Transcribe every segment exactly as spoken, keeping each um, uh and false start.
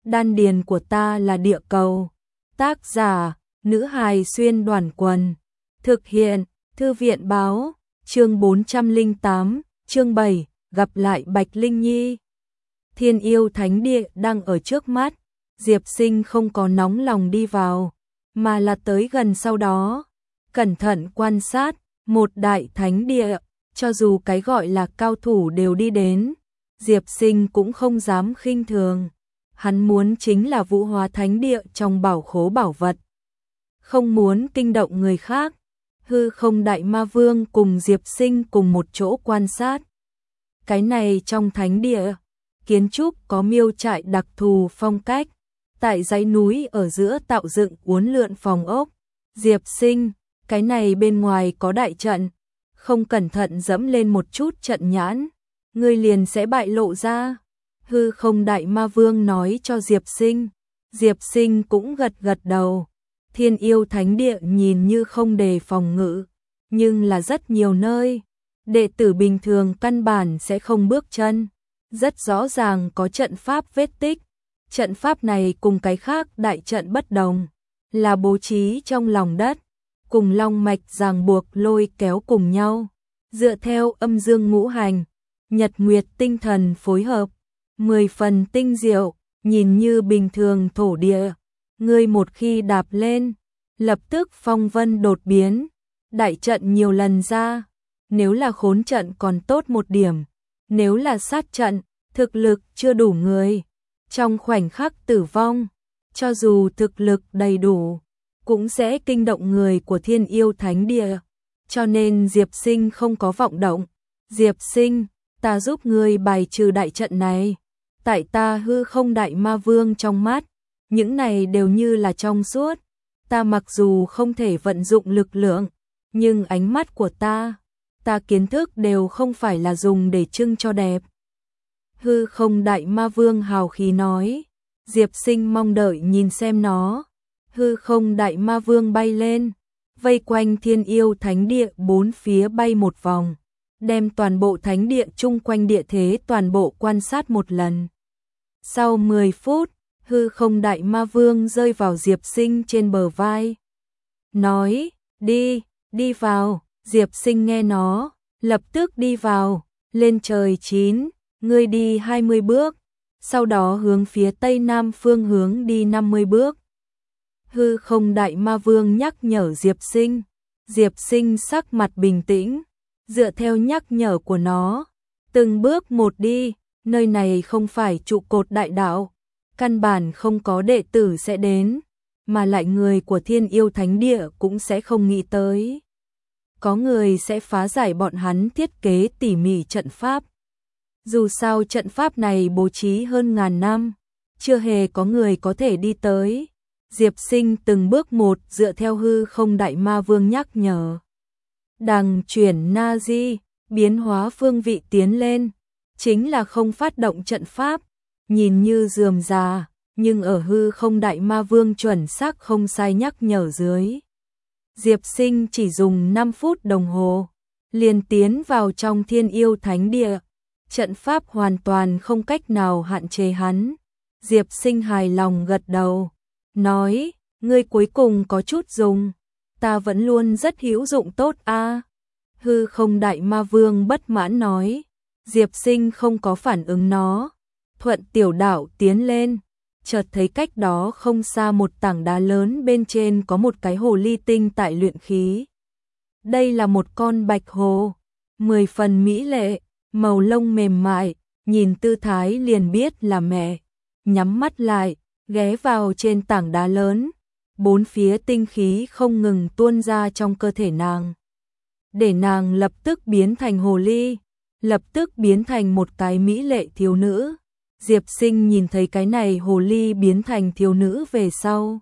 đan điền của ta là địa cầu. Tác giả, nữ hài xuyên đoàn quần. Thực hiện, thư viện báo, chương bốn trăm lẻ tám, chương bảy, gặp lại Bạch Linh Nhi. Thiên Yêu Thánh Địa đang ở trước mắt, Diệp Sinh không có nóng lòng đi vào, mà là tới gần sau đó, cẩn thận quan sát, một đại thánh địa, cho dù cái gọi là cao thủ đều đi đến, Diệp Sinh cũng không dám khinh thường. Hắn muốn chính là Vũ Hóa Thánh Địa trong bảo khố bảo vật, không muốn kinh động người khác. Hư Không Đại Ma Vương cùng Diệp Sinh cùng một chỗ quan sát. Cái này trong thánh địa, kiến trúc có miêu trại đặc thù phong cách, tại dãy núi ở giữa tạo dựng uốn lượn phòng ốc. Diệp Sinh, cái này bên ngoài có đại trận, không cẩn thận dẫm lên một chút trận nhãn, ngươi liền sẽ bại lộ ra. Hư Không Đại Ma Vương nói cho Diệp Sinh. Diệp Sinh cũng gật gật đầu. Thiên Yêu Thánh Địa nhìn như không đề phòng ngự, nhưng là rất nhiều nơi, đệ tử bình thường căn bản sẽ không bước chân. Rất rõ ràng có trận pháp vết tích. Trận pháp này cùng cái khác đại trận bất đồng, là bố trí trong lòng đất, cùng long mạch ràng buộc lôi kéo cùng nhau, dựa theo âm dương ngũ hành, nhật nguyệt tinh thần phối hợp, mười phần tinh diệu, nhìn như bình thường thổ địa. Ngươi một khi đạp lên, lập tức phong vân đột biến, đại trận nhiều lần ra. Nếu là khốn trận còn tốt một điểm, nếu là sát trận, thực lực chưa đủ người, trong khoảnh khắc tử vong. Cho dù thực lực đầy đủ, cũng sẽ kinh động người của Thiên Yêu Thánh Địa. Cho nên Diệp Sinh không có vọng động. Diệp Sinh, ta giúp ngươi bài trừ đại trận này. Tại ta Hư Không Đại Ma Vương trong mắt, những này đều như là trong suốt. Ta mặc dù không thể vận dụng lực lượng, nhưng ánh mắt của ta, ta kiến thức đều không phải là dùng để trưng cho đẹp. Hư Không Đại Ma Vương hào khí nói. Diệp Sinh mong đợi nhìn xem nó. Hư Không Đại Ma Vương bay lên, vây quanh Thiên Yêu Thánh Địa bốn phía bay một vòng, đem toàn bộ thánh địa chung quanh địa thế toàn bộ quan sát một lần. Sau mười phút, Hư Không Đại Ma Vương rơi vào Diệp Sinh trên bờ vai, nói, đi, đi vào. Diệp Sinh nghe nó, lập tức đi vào. Lên trời chín, ngươi đi hai mươi bước, sau đó hướng phía tây nam phương hướng đi năm mươi bước. Hư Không Đại Ma Vương nhắc nhở Diệp Sinh. Diệp Sinh sắc mặt bình tĩnh, dựa theo nhắc nhở của nó, từng bước một đi. Nơi này không phải trụ cột đại đạo, căn bản không có đệ tử sẽ đến, mà lại người của Thiên Yêu Thánh Địa cũng sẽ không nghĩ tới. Có người sẽ phá giải bọn hắn thiết kế tỉ mỉ trận pháp. Dù sao trận pháp này bố trí hơn ngàn năm, chưa hề có người có thể đi tới. Diệp Sinh từng bước một dựa theo Hư Không Đại Ma Vương nhắc nhở. Đằng chuyển na di, biến hóa phương vị tiến lên, chính là không phát động trận pháp, nhìn như rườm rà, nhưng ở Hư Không Đại Ma Vương chuẩn xác không sai nhắc nhở dưới, Diệp Sinh chỉ dùng năm phút đồng hồ, liền tiến vào trong Thiên Yêu Thánh Địa. Trận pháp hoàn toàn không cách nào hạn chế hắn. Diệp Sinh hài lòng gật đầu, nói, ngươi cuối cùng có chút dùng, ta vẫn luôn rất hữu dụng tốt a. Hư Không Đại Ma Vương bất mãn nói. Diệp Sinh không có phản ứng nó, thuận tiểu đạo tiến lên, chợt thấy cách đó không xa một tảng đá lớn, bên trên có một cái hồ ly tinh tại luyện khí. Đây là một con bạch hồ, mười phần mỹ lệ, màu lông mềm mại, nhìn tư thái liền biết là mẹ. Nhắm mắt lại, ghé vào trên tảng đá lớn, bốn phía tinh khí không ngừng tuôn ra trong cơ thể nàng, để nàng lập tức biến thành hồ ly, lập tức biến thành một cái mỹ lệ thiếu nữ. Diệp Sinh nhìn thấy cái này hồ ly biến thành thiếu nữ về sau,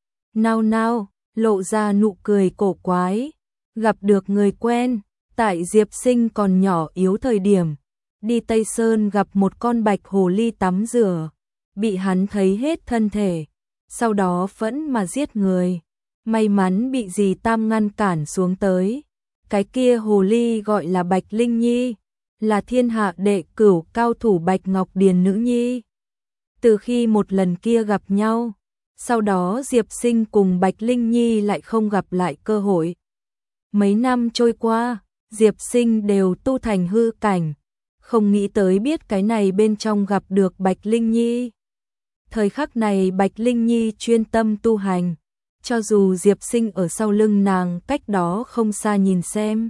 nao nao, lộ ra nụ cười cổ quái. Gặp được người quen, tại Diệp Sinh còn nhỏ yếu thời điểm, đi Tây Sơn gặp một con bạch hồ ly tắm rửa, bị hắn thấy hết thân thể, sau đó phẫn mà giết người. May mắn bị dì Tam ngăn cản xuống tới. Cái kia hồ ly gọi là Bạch Linh Nhi, là thiên hạ đệ cửu cao thủ Bạch Ngọc Điền nữ nhi. Từ khi một lần kia gặp nhau, sau đó Diệp Sinh cùng Bạch Linh Nhi lại không gặp lại cơ hội. Mấy năm trôi qua, Diệp Sinh đều tu thành hư cảnh, không nghĩ tới biết cái này bên trong gặp được Bạch Linh Nhi. Thời khắc này Bạch Linh Nhi chuyên tâm tu hành, cho dù Diệp Sinh ở sau lưng nàng cách đó không xa nhìn xem,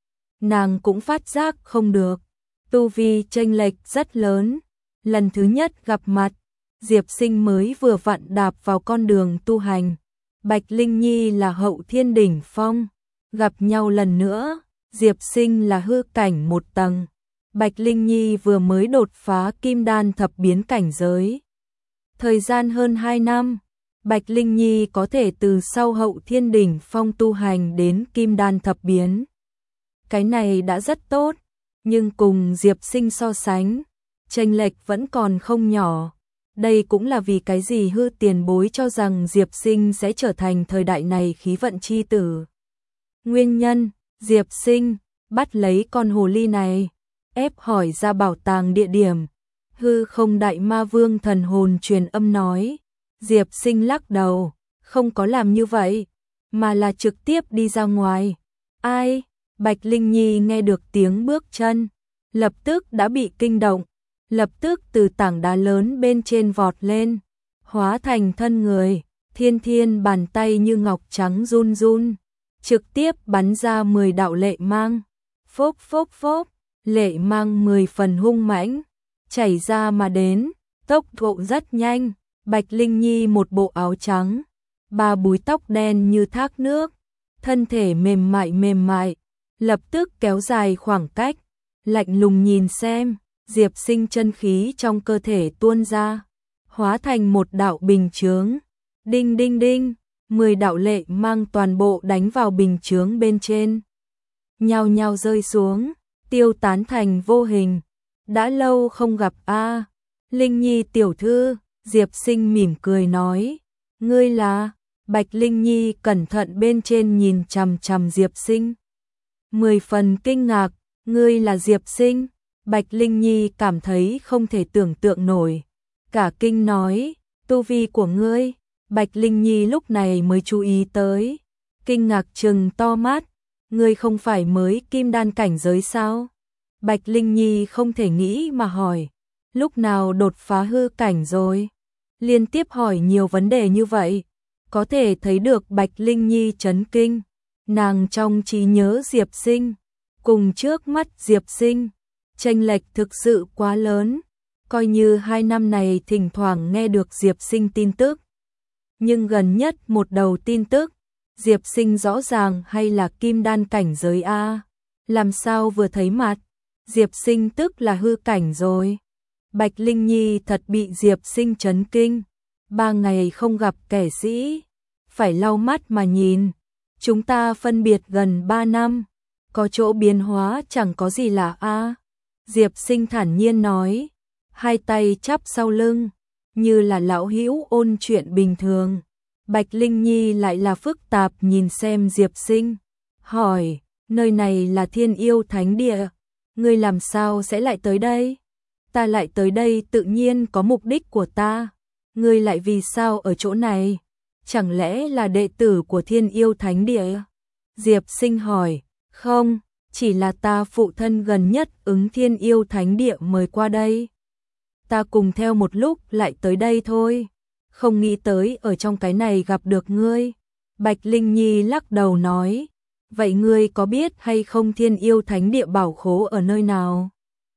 nàng cũng phát giác không được, tu vi chênh lệch rất lớn. Lần thứ nhất gặp mặt, Diệp Sinh mới vừa vặn đạp vào con đường tu hành, Bạch Linh Nhi là hậu thiên đỉnh phong, gặp nhau lần nữa, Diệp Sinh là hư cảnh một tầng, Bạch Linh Nhi vừa mới đột phá kim đan thập biến cảnh giới. Thời gian hơn hai năm, Bạch Linh Nhi có thể từ sau hậu thiên đỉnh phong tu hành đến kim đan thập biến. Cái này đã rất tốt, nhưng cùng Diệp Sinh so sánh, chênh lệch vẫn còn không nhỏ. Đây cũng là vì cái gì hư tiền bối cho rằng Diệp Sinh sẽ trở thành thời đại này khí vận chi tử. Nguyên nhân, Diệp Sinh bắt lấy con hồ ly này, ép hỏi ra bảo tàng địa điểm. Hư không đại ma vương thần hồn truyền âm nói. Diệp Sinh lắc đầu, không có làm như vậy, mà là trực tiếp đi ra ngoài. Ai? Bạch Linh Nhi nghe được tiếng bước chân, lập tức đã bị kinh động, lập tức từ tảng đá lớn bên trên vọt lên, hóa thành thân người, thiên thiên bàn tay như ngọc trắng run run, trực tiếp bắn ra mười đạo lệ mang. Phốc phốc phốc, lệ mang mười phần hung mãnh, chảy ra mà đến, tốc độ rất nhanh. Bạch Linh Nhi một bộ áo trắng, ba búi tóc đen như thác nước, thân thể mềm mại mềm mại, lập tức kéo dài khoảng cách, lạnh lùng nhìn xem, Diệp Sinh chân khí trong cơ thể tuôn ra, hóa thành một đạo bình chướng. Đinh đinh đinh, mười đạo lệ mang toàn bộ đánh vào bình chướng bên trên, nhao nhao rơi xuống, tiêu tán thành vô hình. Đã lâu không gặp a, Linh Nhi tiểu thư. Diệp Sinh mỉm cười nói, ngươi là? Bạch Linh Nhi cẩn thận bên trên nhìn chằm chằm Diệp Sinh, mười phần kinh ngạc, ngươi là Diệp Sinh? Bạch Linh Nhi cảm thấy không thể tưởng tượng nổi, cả kinh nói, tu vi của ngươi. Bạch Linh Nhi lúc này mới chú ý tới, kinh ngạc trừng to mắt, ngươi không phải mới kim đan cảnh giới sao? Bạch Linh Nhi không thể nghĩ mà hỏi, lúc nào đột phá hư cảnh rồi? Liên tiếp hỏi nhiều vấn đề như vậy, có thể thấy được Bạch Linh Nhi chấn kinh, nàng trong trí nhớ Diệp Sinh, cùng trước mắt Diệp Sinh, chênh lệch thực sự quá lớn, coi như hai năm này thỉnh thoảng nghe được Diệp Sinh tin tức. Nhưng gần nhất một đầu tin tức, Diệp Sinh rõ ràng hay là kim đan cảnh giới A, làm sao vừa thấy mặt, Diệp Sinh tức là hư cảnh rồi. Bạch Linh Nhi thật bị Diệp Sinh chấn kinh, ba ngày không gặp kẻ sĩ, phải lau mắt mà nhìn, chúng ta phân biệt gần ba năm, có chỗ biến hóa chẳng có gì lạ a. Diệp Sinh thản nhiên nói, hai tay chắp sau lưng, như là lão hữu ôn chuyện bình thường. Bạch Linh Nhi lại là phức tạp nhìn xem Diệp Sinh, hỏi, nơi này là Thiên Yêu Thánh Địa, ngươi làm sao sẽ lại tới đây? Ta lại tới đây tự nhiên có mục đích của ta, ngươi lại vì sao ở chỗ này? Chẳng lẽ là đệ tử của Thiên Yêu Thánh Địa? Diệp Sinh hỏi, không, chỉ là ta phụ thân gần nhất ứng Thiên Yêu Thánh Địa mời qua đây. Ta cùng theo một lúc lại tới đây thôi, không nghĩ tới ở trong cái này gặp được ngươi. Bạch Linh Nhi lắc đầu nói, vậy ngươi có biết hay không Thiên Yêu Thánh Địa bảo khố ở nơi nào?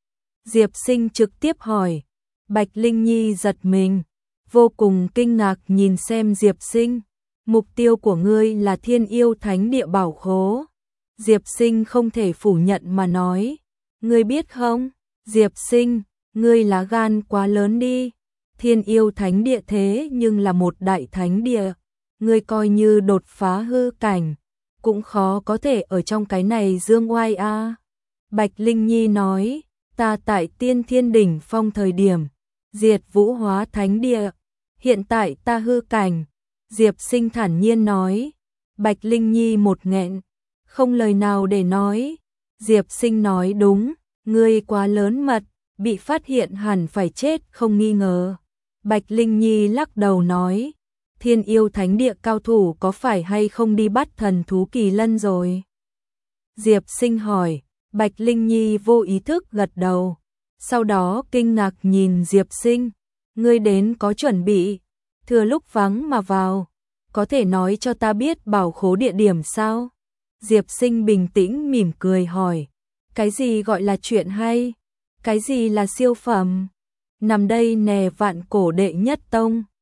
Diệp Sinh trực tiếp hỏi. Bạch Linh Nhi giật mình, vô cùng kinh ngạc nhìn xem Diệp Sinh. Mục tiêu của ngươi là Thiên Yêu Thánh Địa bảo khố. Diệp Sinh không thể phủ nhận mà nói. Ngươi biết không, Diệp Sinh, ngươi lá gan quá lớn đi. Thiên Yêu Thánh Địa thế nhưng là một đại thánh địa. Ngươi coi như đột phá hư cảnh, cũng khó có thể ở trong cái này dương oai a. Bạch Linh Nhi nói, ta tại Tiên Thiên Đỉnh Phong thời điểm, diệt Vũ Hóa Thánh Địa, hiện tại ta hư cảnh. Diệp Sinh thản nhiên nói. Bạch Linh Nhi một nghẹn, không lời nào để nói. Diệp Sinh nói đúng, ngươi quá lớn mật, bị phát hiện hẳn phải chết không nghi ngờ. Bạch Linh Nhi lắc đầu nói, Thiên Yêu Thánh Địa cao thủ có phải hay không đi bắt thần thú kỳ lân rồi? Diệp Sinh hỏi, Bạch Linh Nhi vô ý thức gật đầu, sau đó kinh ngạc nhìn Diệp Sinh, ngươi đến có chuẩn bị, thừa lúc vắng mà vào, có thể nói cho ta biết bảo khố địa điểm sao? Diệp Sinh bình tĩnh mỉm cười hỏi, cái gì gọi là chuyện hay? Cái gì là siêu phẩm? Nằm đây nè Vạn Cổ đệ nhất tông.